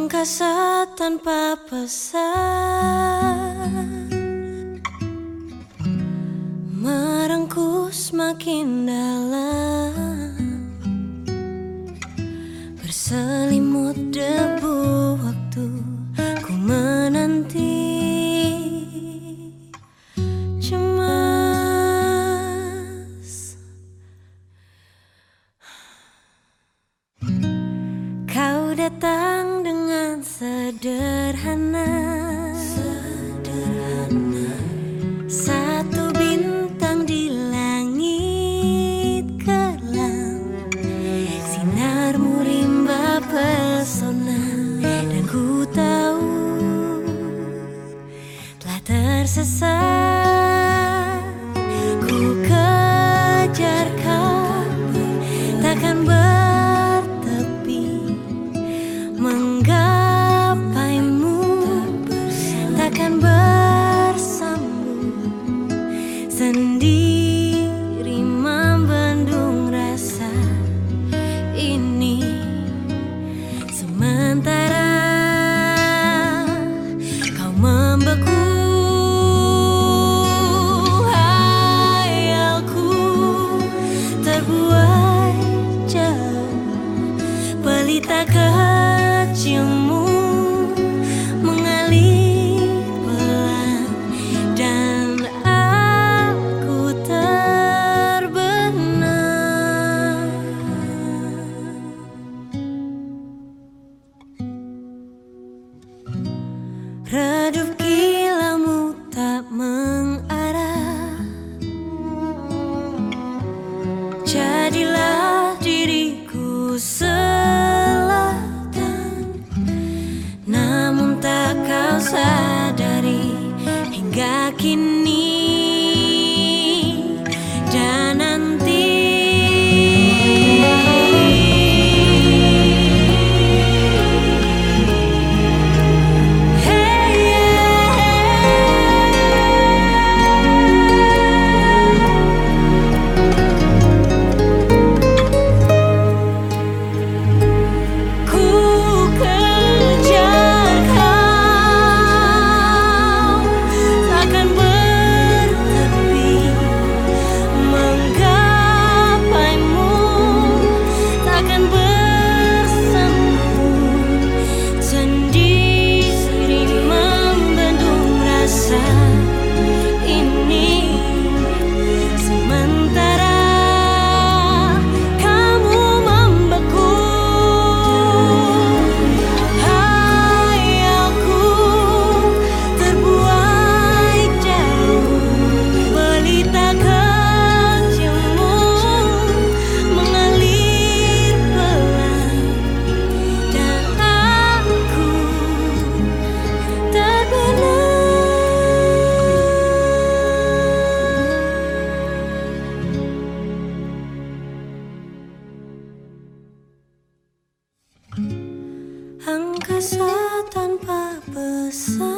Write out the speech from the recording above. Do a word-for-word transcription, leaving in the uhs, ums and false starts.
Angkasa tanpa pesan merengkuh semakin dalam, berselimut debu waktu ku menanti. Cemas kau datang dengan sederhana, sederhana. Satu bintang di langit kelam, sinarmu rimba pesona. Dan ku tahu telah tersesat, ku kejar kau takkan bertepi, menggapaimu takkan bersambung, sendiri membendung rasa ini. Sementara kau membeku, hayalku terbuai jauh, pelita kecilmu mengalir pelan, dan aku terbenam. Redup kilaumu tak mengarah, jadilah diriku selatan. Namun tak kau sadari hingga kini, dan nanti angkasa tanpa pesan.